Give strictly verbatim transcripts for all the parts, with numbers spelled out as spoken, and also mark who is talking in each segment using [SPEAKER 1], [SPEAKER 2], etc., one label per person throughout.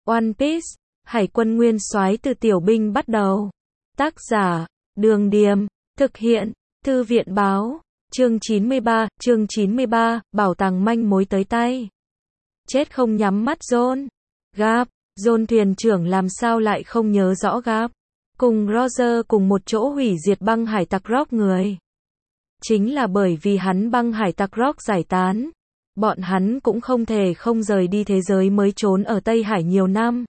[SPEAKER 1] One Piece, Hải quân nguyên soái từ tiểu binh bắt đầu. Tác giả, Đường Điềm, thực hiện, Thư viện báo, chương chín mươi ba, chương chín mươi ba, bảo tàng manh mối tới tay. Chết không nhắm mắt John. Garp, John thuyền trưởng làm sao lại không nhớ rõ Garp. Cùng Roger cùng một chỗ hủy diệt băng hải tặc Rock người. Chính là bởi vì hắn băng hải tặc Rock giải tán. Bọn hắn cũng không thể không rời đi thế giới mới trốn ở Tây Hải nhiều năm.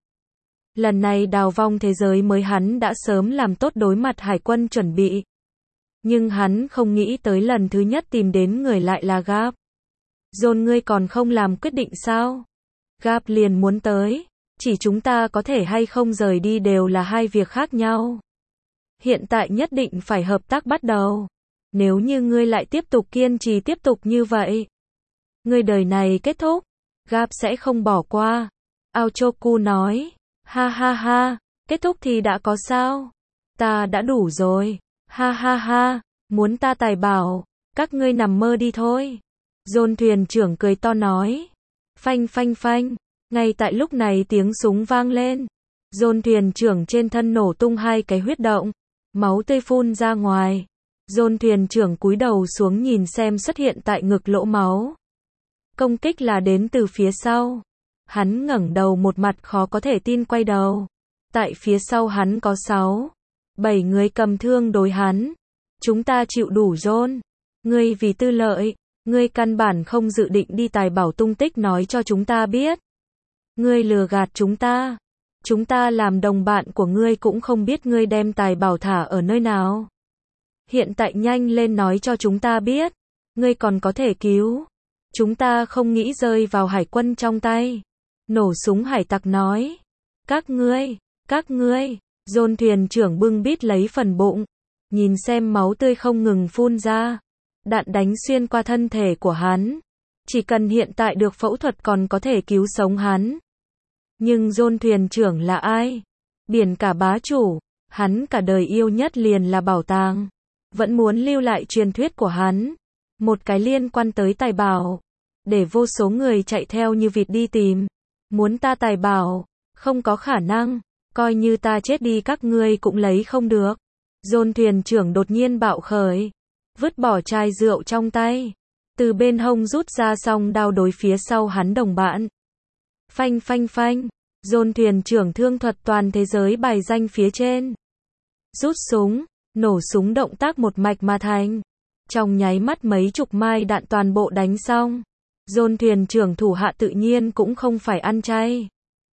[SPEAKER 1] Lần này đào vong thế giới mới hắn đã sớm làm tốt đối mặt hải quân chuẩn bị. Nhưng hắn không nghĩ tới lần thứ nhất tìm đến người lại là Garp. John ngươi còn không làm quyết định sao? Garp liền muốn tới. Chỉ chúng ta có thể hay không rời đi đều là hai việc khác nhau. Hiện tại nhất định phải hợp tác bắt đầu. Nếu như ngươi lại tiếp tục kiên trì tiếp tục như vậy, ngươi đời này kết thúc. Garp sẽ không bỏ qua. Aochoku nói. Ha ha ha, kết thúc thì đã có sao? Ta đã đủ rồi. Ha ha ha, muốn ta tài bảo, các ngươi nằm mơ đi thôi. John thuyền trưởng cười to nói. Phanh phanh phanh, ngay tại lúc này tiếng súng vang lên. John thuyền trưởng trên thân nổ tung hai cái huyết động, máu tươi phun ra ngoài. John thuyền trưởng cúi đầu xuống nhìn xem xuất hiện tại ngực lỗ máu. Công kích là đến từ phía sau. Hắn ngẩng đầu một mặt khó có thể tin quay đầu. Tại phía sau hắn có sáu, bảy người cầm thương đối hắn. Chúng ta chịu đủ John. Ngươi vì tư lợi, ngươi căn bản không dự định đi tài bảo tung tích nói cho chúng ta biết. Ngươi lừa gạt chúng ta. Chúng ta làm đồng bạn của ngươi cũng không biết ngươi đem tài bảo thả ở nơi nào. Hiện tại nhanh lên nói cho chúng ta biết. Ngươi còn có thể cứu. Chúng ta không nghĩ rơi vào hải quân trong tay. Nổ súng hải tặc nói. Các ngươi, các ngươi. John thuyền trưởng bưng bít lấy phần bụng. Nhìn xem máu tươi không ngừng phun ra. Đạn đánh xuyên qua thân thể của hắn. Chỉ cần hiện tại được phẫu thuật còn có thể cứu sống hắn. Nhưng John thuyền trưởng là ai? Biển cả bá chủ. Hắn cả đời yêu nhất liền là bảo tàng. Vẫn muốn lưu lại truyền thuyết của hắn. Một cái liên quan tới tài bảo. Để vô số người chạy theo như vịt đi tìm. Muốn ta tài bảo. Không có khả năng. Coi như ta chết đi các ngươi cũng lấy không được. John thuyền trưởng đột nhiên bạo khởi. Vứt bỏ chai rượu trong tay. Từ bên hông rút ra song đao đối phía sau hắn đồng bạn. Phanh phanh phanh. John thuyền trưởng thương thuật toàn thế giới bài danh phía trên. Rút súng. Nổ súng động tác một mạch mà thành. Trong nháy mắt mấy chục mai đạn toàn bộ đánh xong. John thuyền trưởng thủ hạ tự nhiên cũng không phải ăn chay.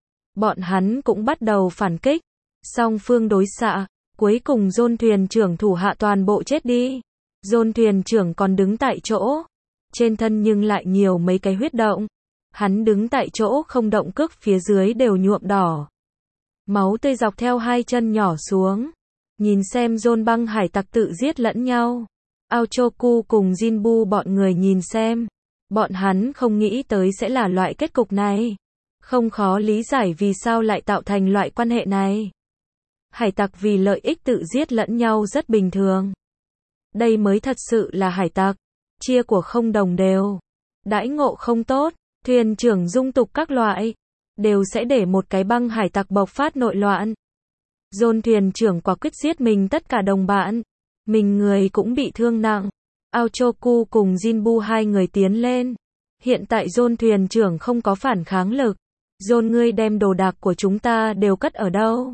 [SPEAKER 1] Bọn hắn cũng bắt đầu phản kích. Song phương đối xạ. Cuối cùng John thuyền trưởng thủ hạ toàn bộ chết đi. John thuyền trưởng còn đứng tại chỗ. Trên thân nhưng lại nhiều mấy cái huyết động. Hắn đứng tại chỗ không động, cước phía dưới đều nhuộm đỏ. Máu tươi dọc theo hai chân nhỏ xuống. Nhìn xem John băng hải tặc tự giết lẫn nhau. Aochoku cùng Jinbu bọn người nhìn xem. Bọn hắn không nghĩ tới sẽ là loại kết cục này. Không khó lý giải vì sao lại tạo thành loại quan hệ này. Hải tặc vì lợi ích tự giết lẫn nhau rất bình thường. Đây mới thật sự là hải tặc. Chia của không đồng đều. Đãi ngộ không tốt. Thuyền trưởng dung tục các loại. Đều sẽ để một cái băng hải tặc bộc phát nội loạn. John thuyền trưởng quả quyết giết mình tất cả đồng bạn. Mình người cũng bị thương nặng. Aochoku cùng Jinbu hai người tiến lên. Hiện tại John thuyền trưởng không có phản kháng lực. John ngươi đem đồ đạc của chúng ta đều cất ở đâu?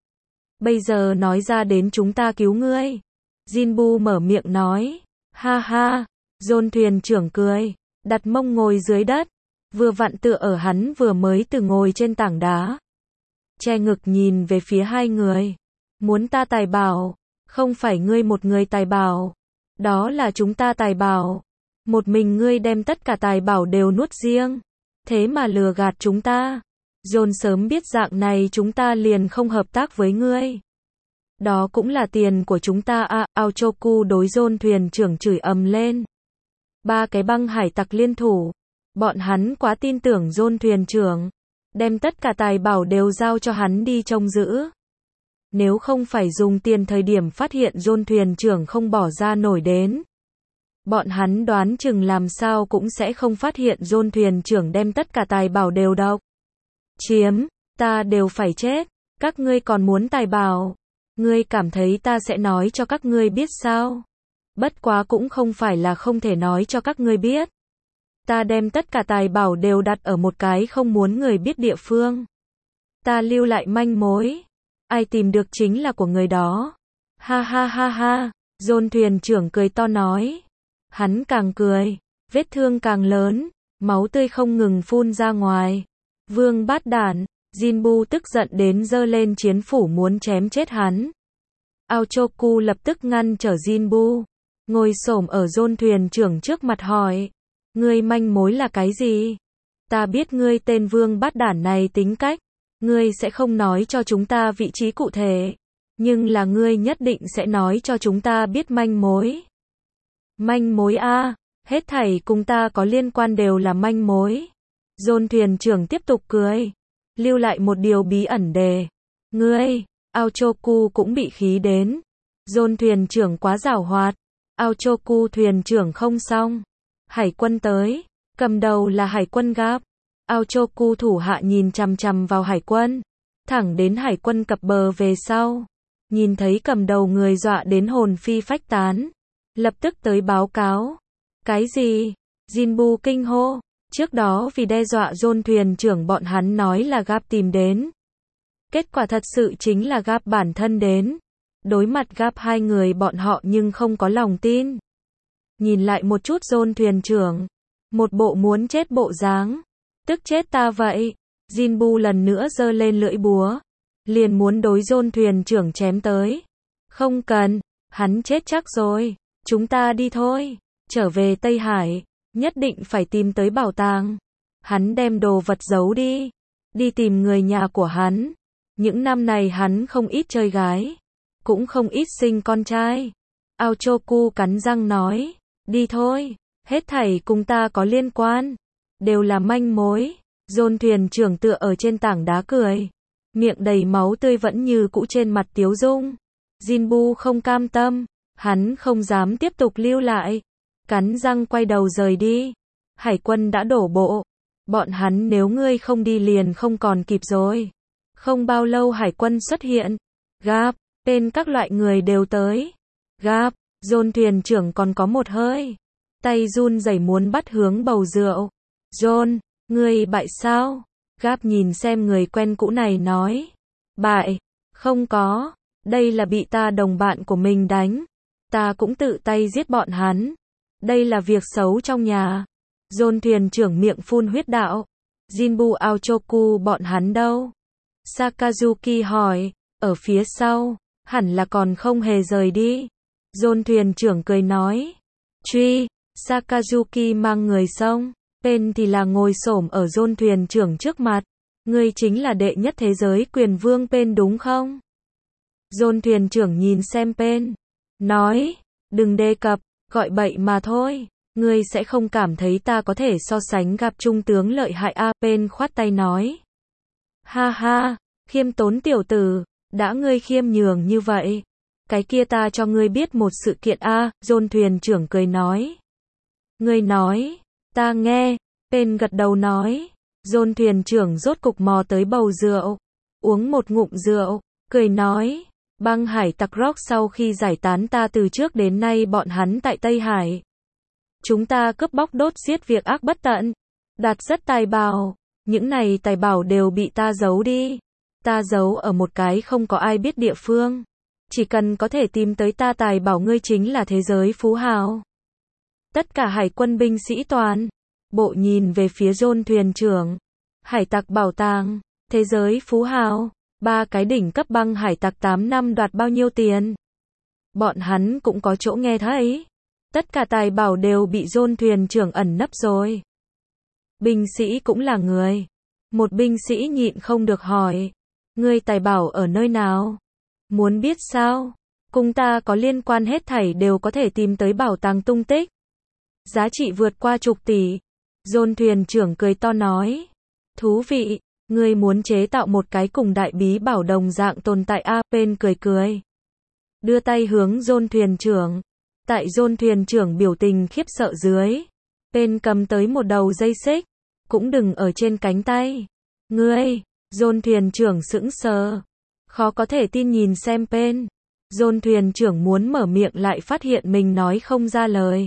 [SPEAKER 1] Bây giờ nói ra đến chúng ta cứu ngươi. Jinbu mở miệng nói. Ha ha. John thuyền trưởng cười. Đặt mông ngồi dưới đất. Vừa vặn tựa ở hắn vừa mới từ ngồi trên tảng đá. Che ngực nhìn về phía hai người. Muốn ta tài bảo. Không phải ngươi một người tài bảo. Đó là chúng ta tài bảo. Một mình ngươi đem tất cả tài bảo đều nuốt riêng. Thế mà lừa gạt chúng ta. John sớm biết dạng này chúng ta liền không hợp tác với ngươi. Đó cũng là tiền của chúng ta à. Aochoku đối John thuyền trưởng chửi ầm lên. Ba cái băng hải tặc liên thủ. Bọn hắn quá tin tưởng John thuyền trưởng. Đem tất cả tài bảo đều giao cho hắn đi trông giữ. Nếu không phải dùng tiền thời điểm phát hiện John thuyền trưởng không bỏ ra nổi đến. Bọn hắn đoán chừng làm sao cũng sẽ không phát hiện John thuyền trưởng đem tất cả tài bảo đều độc chiếm. Ta đều phải chết, các ngươi còn muốn tài bảo. Ngươi cảm thấy ta sẽ nói cho các ngươi biết sao? Bất quá cũng không phải là không thể nói cho các ngươi biết. Ta đem tất cả tài bảo đều đặt ở một cái không muốn người biết địa phương. Ta lưu lại manh mối. Ai tìm được chính là của người đó. Ha ha ha ha, John thuyền trưởng cười to nói. Hắn càng cười, vết thương càng lớn, máu tươi không ngừng phun ra ngoài. Vương bát đản, Jinbu tức giận đến giơ lên chiến phủ muốn chém chết hắn. Aochoku lập tức ngăn trở Jinbu, ngồi xổm ở John thuyền trưởng trước mặt hỏi. Ngươi manh mối là cái gì? Ta biết ngươi tên vương bát đản này tính cách. Ngươi sẽ không nói cho chúng ta vị trí cụ thể. Nhưng là ngươi nhất định sẽ nói cho chúng ta biết manh mối. Manh mối a, hết thảy cùng ta có liên quan đều là manh mối. John thuyền trưởng tiếp tục cười. Lưu lại một điều bí ẩn đề. Ngươi, Aochoku cũng bị khí đến. John thuyền trưởng quá giảo hoạt. Aochoku thuyền trưởng không xong. Hải quân tới. Cầm đầu là hải quân Gap. Aochoku thủ hạ nhìn chằm chằm vào hải quân. Thẳng đến hải quân cập bờ về sau. Nhìn thấy cầm đầu người dọa đến hồn phi phách tán. Lập tức tới báo cáo. Cái gì? Jinbu kinh hô. Trước đó vì đe dọa John thuyền trưởng bọn hắn nói là Gap tìm đến. Kết quả thật sự chính là Gap bản thân đến. Đối mặt Gap hai người bọn họ nhưng không có lòng tin. Nhìn lại một chút John thuyền trưởng. Một bộ muốn chết bộ dáng. Tức chết ta vậy. Jinbu lần nữa giơ lên lưỡi búa. Liền muốn đối John thuyền trưởng chém tới. Không cần. Hắn chết chắc rồi. Chúng ta đi thôi. Trở về Tây Hải. Nhất định phải tìm tới bảo tàng. Hắn đem đồ vật giấu đi. Đi tìm người nhà của hắn. Những năm này hắn không ít chơi gái. Cũng không ít sinh con trai. Aochoku cắn răng nói. Đi thôi. Hết thảy cùng ta có liên quan. Đều là manh mối. John thuyền trưởng tựa ở trên tảng đá cười. Miệng đầy máu tươi vẫn như cũ trên mặt tiếu dung. Jinbu không cam tâm. Hắn không dám tiếp tục lưu lại. Cắn răng quay đầu rời đi. Hải quân đã đổ bộ. Bọn hắn nếu ngươi không đi liền không còn kịp rồi. Không bao lâu hải quân xuất hiện. Gap, tên các loại người đều tới. Gap, John thuyền trưởng còn có một hơi. Tay run rẩy muốn bắt hướng bầu rượu. John, ngươi bại sao? Gap nhìn xem người quen cũ này nói. Bại, không có. Đây là bị ta đồng bạn của mình đánh. Ta cũng tự tay giết bọn hắn. Đây là việc xấu trong nhà. John thuyền trưởng miệng phun huyết đạo. Jinbu Aochoku bọn hắn đâu? Sakazuki hỏi. Ở phía sau. Hẳn là còn không hề rời đi. John thuyền trưởng cười nói. Truy. Sakazuki mang người xong. Pen thì là ngồi xổm ở John thuyền trưởng trước mặt. Ngươi chính là đệ nhất thế giới quyền vương Pen đúng không? John thuyền trưởng nhìn xem Pen. Nói. Đừng đề cập. Gọi bậy mà thôi. Ngươi sẽ không cảm thấy ta có thể so sánh gặp trung tướng lợi hại a. Pen khoát tay nói. Ha ha. Khiêm tốn tiểu tử. Đã ngươi khiêm nhường như vậy. Cái kia ta cho ngươi biết một sự kiện a. John thuyền trưởng cười nói. Ngươi nói. Ta nghe. Pen gật đầu nói. John thuyền trưởng rốt cục mò tới bầu rượu. Uống một ngụm rượu. Cười nói. Băng hải tặc Rock sau khi giải tán ta từ trước đến nay bọn hắn tại Tây Hải. Chúng ta cướp bóc đốt giết việc ác bất tận. Đạt rất tài bảo. Những này tài bảo đều bị ta giấu đi. Ta giấu ở một cái không có ai biết địa phương. Chỉ cần có thể tìm tới ta tài bảo ngươi chính là thế giới phú hào. Tất cả hải quân binh sĩ toàn. Bộ nhìn về phía John thuyền trưởng. Hải tặc bảo tàng. Thế giới phú hào. Ba cái đỉnh cấp băng hải tặc tám năm đoạt bao nhiêu tiền. Bọn hắn cũng có chỗ nghe thấy. Tất cả tài bảo đều bị John thuyền trưởng ẩn nấp rồi. Binh sĩ cũng là người. Một binh sĩ nhịn không được hỏi. Ngươi tài bảo ở nơi nào? Muốn biết sao? Cùng ta có liên quan hết thảy đều có thể tìm tới bảo tàng tung tích. Giá trị vượt qua chục tỷ. John thuyền trưởng cười to nói. Thú vị. Ngươi muốn chế tạo một cái cùng đại bí bảo đồng dạng tồn tại a. Pen cười cười. Đưa tay hướng John thuyền trưởng. Tại John thuyền trưởng biểu tình khiếp sợ dưới. Pen cầm tới một đầu dây xích. Cũng đừng ở trên cánh tay. Ngươi. John thuyền trưởng sững sờ. Khó có thể tin nhìn xem Pen. John thuyền trưởng muốn mở miệng lại phát hiện mình nói không ra lời.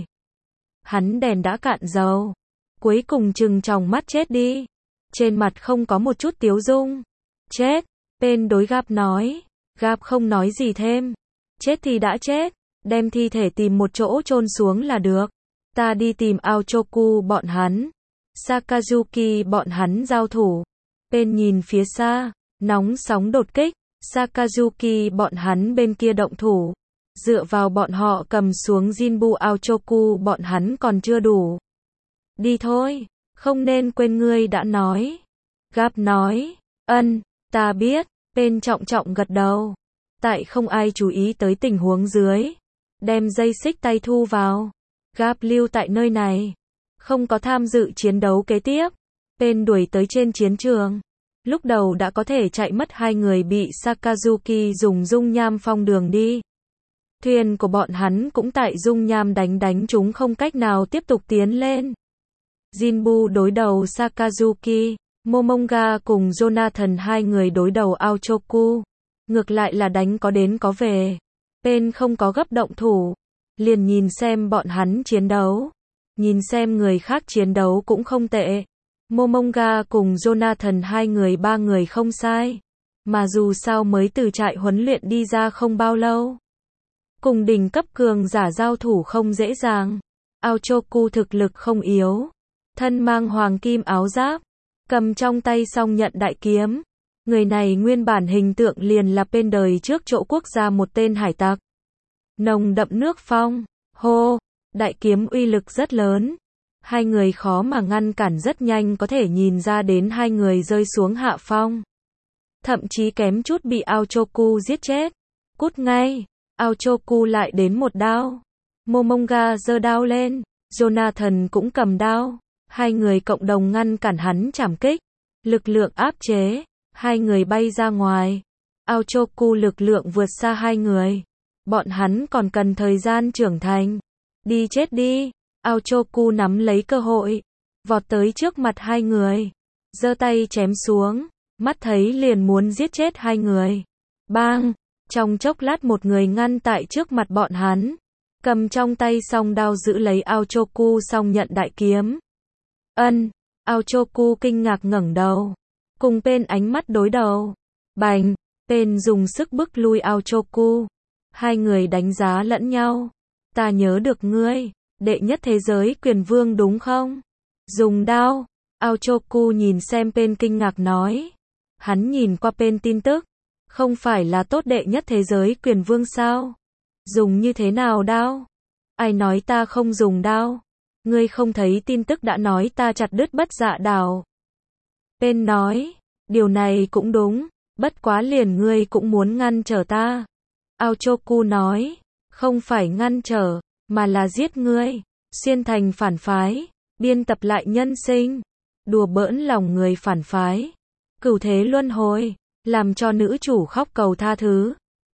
[SPEAKER 1] Hắn đèn đã cạn dầu. Cuối cùng chừng tròng mắt chết đi. Trên mặt không có một chút tiếu dung. Chết. Pen đối Gap nói. Gap không nói gì thêm. Chết thì đã chết. Đem thi thể tìm một chỗ chôn xuống là được. Ta đi tìm Aochoku bọn hắn. Sakazuki bọn hắn giao thủ. Pen nhìn phía xa. Nóng sóng đột kích. Sakazuki bọn hắn bên kia động thủ. Dựa vào bọn họ cầm xuống Jinbu, Aochoku bọn hắn còn chưa đủ. Đi thôi. Không nên quên ngươi đã nói. Gap nói. Ân, ta biết. Pen trọng trọng gật đầu. Tại không ai chú ý tới tình huống dưới. Đem dây xích tay thu vào. Gap lưu tại nơi này. Không có tham dự chiến đấu kế tiếp. Pen đuổi tới trên chiến trường. Lúc đầu đã có thể chạy mất hai người bị Sakazuki dùng dung nham phong đường đi. Thuyền của bọn hắn cũng tại dung nham đánh đánh chúng không cách nào tiếp tục tiến lên. Jinbu đối đầu Sakazuki, Momonga cùng Jonathan hai người đối đầu Aochoku. Ngược lại là đánh có đến có về. Pen không có gấp động thủ. Liền nhìn xem bọn hắn chiến đấu. Nhìn xem người khác chiến đấu cũng không tệ. Momonga cùng Jonathan hai người ba người không sai. Mà dù sao mới từ trại huấn luyện đi ra không bao lâu. Cùng đỉnh cấp cường giả giao thủ không dễ dàng. Aochoku thực lực không yếu. Thân mang hoàng kim áo giáp. Cầm trong tay song nhận đại kiếm. Người này nguyên bản hình tượng liền là bên đời trước chỗ quốc gia một tên hải tặc. Nồng đậm nước phong. Hô. Đại kiếm uy lực rất lớn. Hai người khó mà ngăn cản, rất nhanh có thể nhìn ra đến hai người rơi xuống hạ phong. Thậm chí kém chút bị Aochoku giết chết. Cút ngay. Aochoku lại đến một đao. Momonga giơ đao lên. Jonathan cũng cầm đao. Hai người cộng đồng ngăn cản hắn trảm kích. Lực lượng áp chế. Hai người bay ra ngoài. Aochoku lực lượng vượt xa hai người. Bọn hắn còn cần thời gian trưởng thành. Đi chết đi. Aochoku nắm lấy cơ hội. Vọt tới trước mặt hai người. Giơ tay chém xuống. Mắt thấy liền muốn giết chết hai người. Bang. Trong chốc lát một người ngăn tại trước mặt bọn hắn. Cầm trong tay song đao giữ lấy Aochoku song nhận đại kiếm. Ân. Aochoku kinh ngạc ngẩng đầu. Cùng Pen ánh mắt đối đầu. Bành. Pen dùng sức bức lui Aochoku. Hai người đánh giá lẫn nhau. Ta nhớ được ngươi. Đệ nhất thế giới quyền vương đúng không? Dùng đao. Aochoku nhìn xem Pen kinh ngạc nói. Hắn nhìn qua Pen tin tức. Không phải là tốt đệ nhất thế giới quyền vương sao? Dùng như thế nào đao? Ai nói ta không dùng đao? Ngươi không thấy tin tức đã nói ta chặt đứt bất dạ đào. Pen nói. Điều này cũng đúng. Bất quá liền ngươi cũng muốn ngăn trở ta. Aochoku nói. Không phải ngăn trở. Mà là giết ngươi. Xuyên thành phản phái. Biên tập lại nhân sinh. Đùa bỡn lòng người phản phái. Cửu thế luân hồi. Làm cho nữ chủ khóc cầu tha thứ.